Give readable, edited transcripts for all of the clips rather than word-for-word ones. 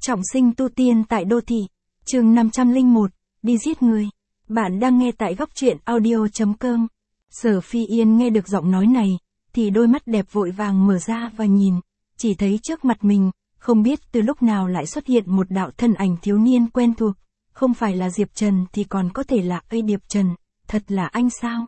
Trọng sinh tu tiên tại đô thị. Chương 501, đi giết người. Bạn đang nghe tại góc truyện audio.com. Sở Phi Yên nghe được giọng nói này, thì đôi mắt đẹp vội vàng mở ra và nhìn, chỉ thấy trước mặt mình, không biết từ lúc nào lại xuất hiện một đạo thân ảnh thiếu niên quen thuộc, không phải là Diệp Trần thì còn có thể là Điệp Trần, thật là anh sao?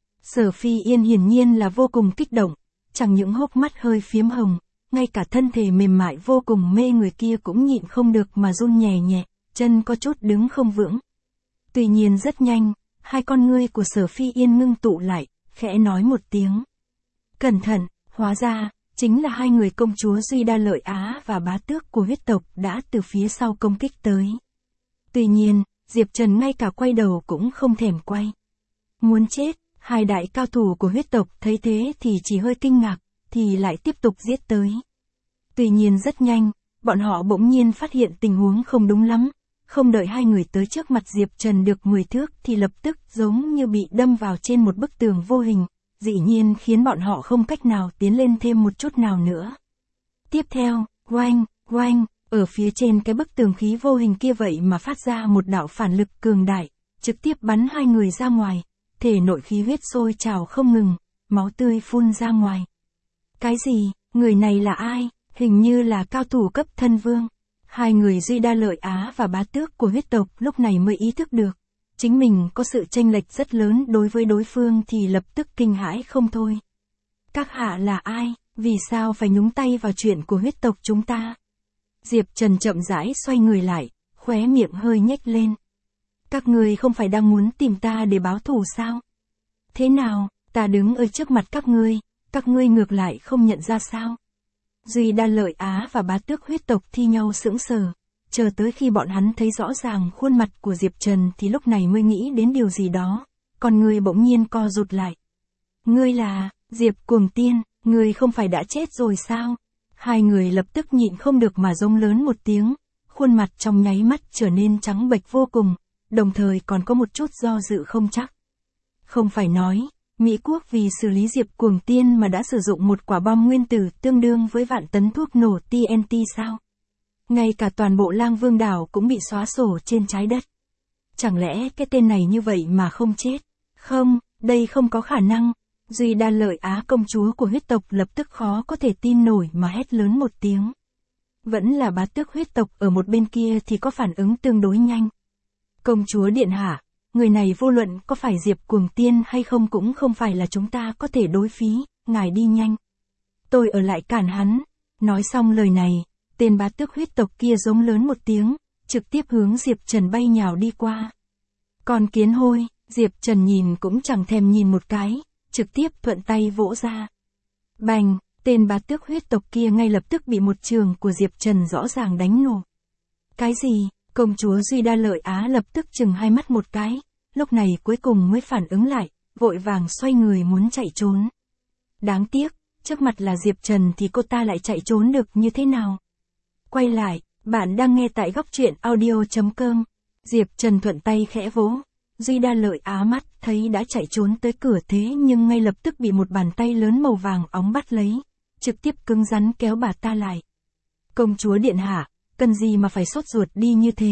Sở Phi Yên hiển nhiên là vô cùng kích động, chẳng những hốc mắt hơi phiếm hồng, ngay cả thân thể mềm mại vô cùng mê người kia cũng nhịn không được mà run nhẹ nhẹ, chân có chút đứng không vững. Tuy nhiên rất nhanh, hai con ngươi của Sở Phi Yên ngưng tụ lại, khẽ nói một tiếng. Cẩn thận, hóa ra, chính là hai người công chúa Duy Đa Lợi Á và bá tước của huyết tộc đã từ phía sau công kích tới. Tuy nhiên, Diệp Trần ngay cả quay đầu cũng không thèm quay. Muốn chết, hai đại cao thủ của huyết tộc thấy thế thì chỉ hơi kinh ngạc, thì lại tiếp tục giết tới. Tuy nhiên rất nhanh, bọn họ bỗng nhiên phát hiện tình huống không đúng lắm, không đợi hai người tới trước mặt Diệp Trần được 10 thước thì lập tức giống như bị đâm vào trên một bức tường vô hình, dĩ nhiên khiến bọn họ không cách nào tiến lên thêm một chút nào nữa. Tiếp theo, oanh, oanh, ở phía trên cái bức tường khí vô hình kia vậy mà phát ra một đạo phản lực cường đại, trực tiếp bắn hai người ra ngoài, thể nội khí huyết sôi trào không ngừng, máu tươi phun ra ngoài. Cái gì, người này là ai? Hình như là cao thủ cấp thân vương. Hai người Duy Đa Lợi Á và bá tước của huyết tộc lúc này mới ý thức được. Chính mình có sự chênh lệch rất lớn đối với đối phương thì lập tức kinh hãi không thôi. Các hạ là ai? Vì sao phải nhúng tay vào chuyện của huyết tộc chúng ta? Diệp Trần chậm rãi xoay người lại, khóe miệng hơi nhếch lên. Các ngươi không phải đang muốn tìm ta để báo thù sao? Thế nào, ta đứng ở trước mặt các ngươi ngược lại không nhận ra sao? Duy Đa Lợi Á và bá tước huyết tộc thi nhau sững sờ, chờ tới khi bọn hắn thấy rõ ràng khuôn mặt của Diệp Trần thì lúc này mới nghĩ đến điều gì đó, còn người bỗng nhiên co rụt lại. Ngươi là, Diệp Cuồng Tiên, ngươi không phải đã chết rồi sao? Hai người lập tức nhịn không được mà rống lớn một tiếng, khuôn mặt trong nháy mắt trở nên trắng bệch vô cùng, đồng thời còn có một chút do dự không chắc. Không phải nói, Mỹ Quốc vì xử lý Diệp Cuồng Tiên mà đã sử dụng một quả bom nguyên tử tương đương với vạn tấn thuốc nổ TNT sao? Ngay cả toàn bộ Lang Vương đảo cũng bị xóa sổ trên trái đất. Chẳng lẽ cái tên này như vậy mà không chết? Không, đây không có khả năng. Duy Đa Lợi Á công chúa của huyết tộc lập tức khó có thể tin nổi mà hét lớn một tiếng. Vẫn là bá tước huyết tộc ở một bên kia thì có phản ứng tương đối nhanh. Công chúa điện hạ, người này vô luận có phải Diệp Cuồng Tiên hay không cũng không phải là chúng ta có thể đối phí, ngài đi nhanh. Tôi ở lại cản hắn. Nói xong lời này, tên bá tước huyết tộc kia giống lớn một tiếng, trực tiếp hướng Diệp Trần bay nhào đi qua. Còn kiến hôi, Diệp Trần nhìn cũng chẳng thèm nhìn một cái, trực tiếp thuận tay vỗ ra. Bành, tên bá tước huyết tộc kia ngay lập tức bị một trường của Diệp Trần rõ ràng đánh nổ. Cái gì? Công chúa Duy Đa Lợi Á lập tức chừng hai mắt một cái, lúc này cuối cùng mới phản ứng lại, vội vàng xoay người muốn chạy trốn. Đáng tiếc, trước mặt là Diệp Trần thì cô ta lại chạy trốn được như thế nào? Quay lại, bạn đang nghe tại góc truyện audio.com. Diệp Trần thuận tay khẽ vỗ. Duy Đa Lợi Á mắt thấy đã chạy trốn tới cửa thế nhưng ngay lập tức bị một bàn tay lớn màu vàng óng bắt lấy, trực tiếp cứng rắn kéo bà ta lại. Công chúa điện hạ, cần gì mà phải sốt ruột đi như thế?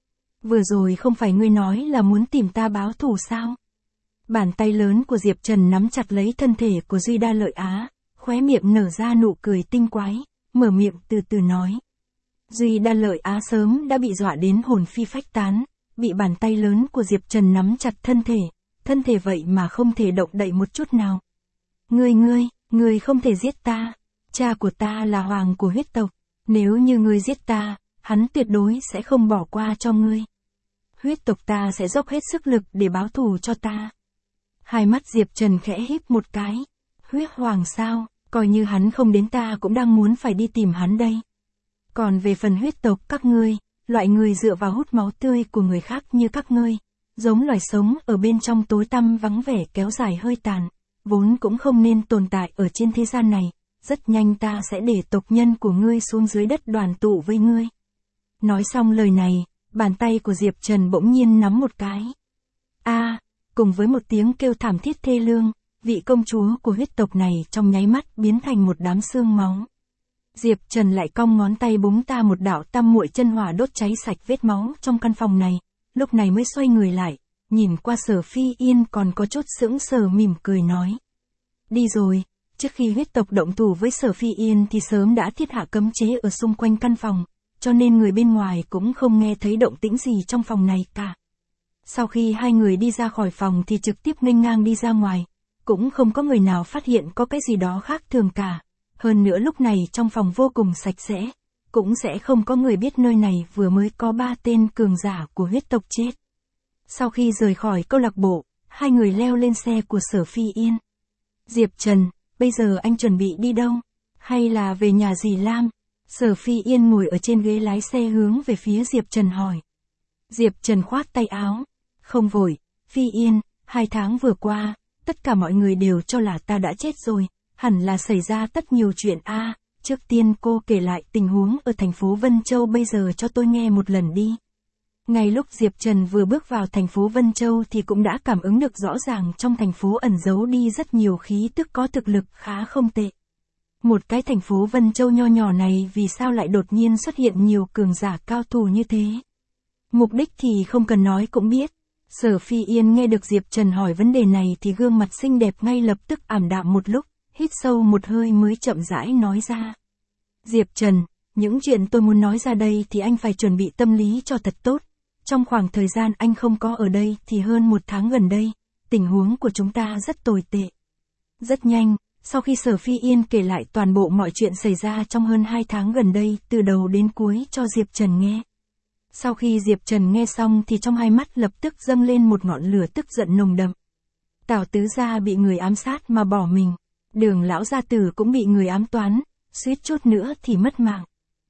Vừa rồi không phải ngươi nói là muốn tìm ta báo thù sao? Bàn tay lớn của Diệp Trần nắm chặt lấy thân thể của Duy Đa Lợi Á, khóe miệng nở ra nụ cười tinh quái, mở miệng từ từ nói. Duy Đa Lợi Á sớm đã bị dọa đến hồn phi phách tán, bị bàn tay lớn của Diệp Trần nắm chặt thân thể vậy mà không thể động đậy một chút nào. Ngươi không thể giết ta, cha của ta là hoàng của huyết tộc, nếu như ngươi giết ta, hắn tuyệt đối sẽ không bỏ qua cho ngươi. Huyết tộc ta sẽ dốc hết sức lực để báo thù cho ta. Hai mắt Diệp Trần khẽ híp một cái. Huyết hoàng sao, coi như hắn không đến ta cũng đang muốn phải đi tìm hắn đây. Còn về phần huyết tộc các ngươi, loại người dựa vào hút máu tươi của người khác như các ngươi, giống loài sống ở bên trong tối tăm vắng vẻ kéo dài hơi tàn, vốn cũng không nên tồn tại ở trên thế gian này, rất nhanh ta sẽ để tộc nhân của ngươi xuống dưới đất đoàn tụ với ngươi. Nói xong lời này, bàn tay của Diệp Trần bỗng nhiên nắm một cái. Cùng với một tiếng kêu thảm thiết thê lương, vị công chúa của huyết tộc này trong nháy mắt biến thành một đám xương máu. Diệp Trần lại cong ngón tay búng ta một đạo tam muội chân hỏa đốt cháy sạch vết máu trong căn phòng này, lúc này mới xoay người lại, nhìn qua Sở Phi Yên còn có chút sững sờ mỉm cười nói. Đi rồi, trước khi huyết tộc động thủ với Sở Phi Yên thì sớm đã thiết hạ cấm chế ở xung quanh căn phòng, cho nên người bên ngoài cũng không nghe thấy động tĩnh gì trong phòng này cả. Sau khi hai người đi ra khỏi phòng thì trực tiếp nghênh ngang đi ra ngoài, cũng không có người nào phát hiện có cái gì đó khác thường cả. Hơn nữa lúc này trong phòng vô cùng sạch sẽ, cũng sẽ không có người biết nơi này vừa mới có 3 tên cường giả của huyết tộc chết. Sau khi rời khỏi câu lạc bộ, hai người leo lên xe của Sở Phi Yên. Diệp Trần, bây giờ anh chuẩn bị đi đâu? Hay là về nhà dì Lam? Sở Phi Yên ngồi ở trên ghế lái xe hướng về phía Diệp Trần hỏi. Diệp Trần khoát tay áo. Không vội, Phi Yên, 2 tháng vừa qua, tất cả mọi người đều cho là ta đã chết rồi, hẳn là xảy ra tất nhiều chuyện a. Trước tiên cô kể lại tình huống ở thành phố Vân Châu bây giờ cho tôi nghe một lần đi. Ngay lúc Diệp Trần vừa bước vào thành phố Vân Châu thì cũng đã cảm ứng được rõ ràng trong thành phố ẩn giấu đi rất nhiều khí tức có thực lực khá không tệ. Một cái thành phố Vân Châu nho nhỏ này vì sao lại đột nhiên xuất hiện nhiều cường giả cao thủ như thế? Mục đích thì không cần nói cũng biết. Sở Phi Yên nghe được Diệp Trần hỏi vấn đề này thì gương mặt xinh đẹp ngay lập tức ảm đạm một lúc, hít sâu một hơi mới chậm rãi nói ra. Diệp Trần, những chuyện tôi muốn nói ra đây thì anh phải chuẩn bị tâm lý cho thật tốt. Trong khoảng thời gian anh không có ở đây thì hơn 1 tháng gần đây, tình huống của chúng ta rất tồi tệ. Rất nhanh, sau khi Sở Phi Yên kể lại toàn bộ mọi chuyện xảy ra trong hơn 2 tháng gần đây từ đầu đến cuối cho Diệp Trần nghe. Sau khi Diệp Trần nghe xong thì trong hai mắt lập tức dâng lên một ngọn lửa tức giận nồng đậm. Tào tứ gia bị người ám sát mà bỏ mình. Đường lão gia tử cũng bị người ám toán, suýt chút nữa thì mất mạng.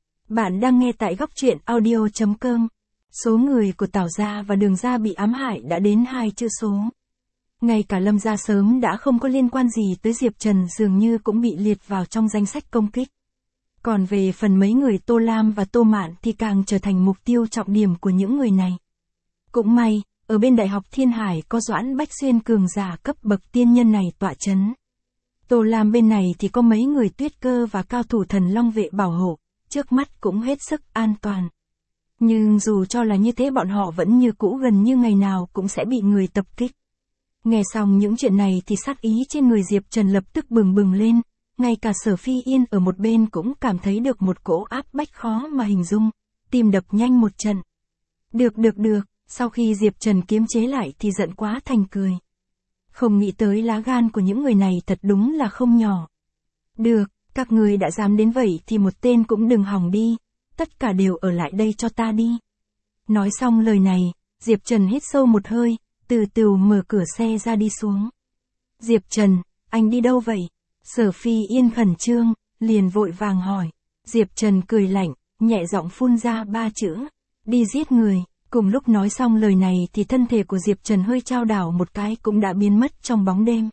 Bạn đang nghe tại góc truyện audio.com. Số người của Tào gia và Đường gia bị ám hại đã đến 2 chữ số. Ngay cả Lâm gia sớm đã không có liên quan gì tới Diệp Trần dường như cũng bị liệt vào trong danh sách công kích. Còn về phần mấy người Tô Lam và Tô Mạn thì càng trở thành mục tiêu trọng điểm của những người này. Cũng may, ở bên Đại học Thiên Hải có Doãn Bách Xuyên cường giả cấp bậc tiên nhân này tọa chấn. Tô Lam bên này thì có mấy người Tuyết Cơ và cao thủ Thần Long vệ bảo hộ, trước mắt cũng hết sức an toàn. Nhưng dù cho là như thế bọn họ vẫn như cũ gần như ngày nào cũng sẽ bị người tập kích. Nghe xong những chuyện này thì sát ý trên người Diệp Trần lập tức bừng bừng lên, ngay cả Sở Phi Yên ở một bên cũng cảm thấy được một cỗ áp bách khó mà hình dung, tim đập nhanh một trận. Được, sau khi Diệp Trần kiềm chế lại thì giận quá thành cười. Không nghĩ tới lá gan của những người này thật đúng là không nhỏ. Được, các người đã dám đến vậy thì một tên cũng đừng hòng đi, tất cả đều ở lại đây cho ta đi. Nói xong lời này, Diệp Trần hít sâu một hơi, từ từ mở cửa xe ra đi xuống. Diệp Trần, anh đi đâu vậy? Sở Phi Yên khẩn trương, liền vội vàng hỏi. Diệp Trần cười lạnh, nhẹ giọng phun ra 3 chữ. Đi giết người. Cùng lúc nói xong lời này thì thân thể của Diệp Trần hơi chao đảo một cái cũng đã biến mất trong bóng đêm.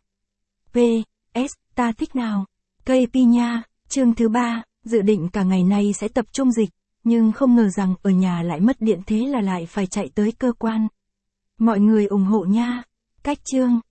P.S. Ta thích nào? KP nha, chương thứ 3, dự định cả ngày nay sẽ tập trung dịch, nhưng không ngờ rằng ở nhà lại mất điện thế là lại phải chạy tới cơ quan. Mọi người ủng hộ nha. Cách chương.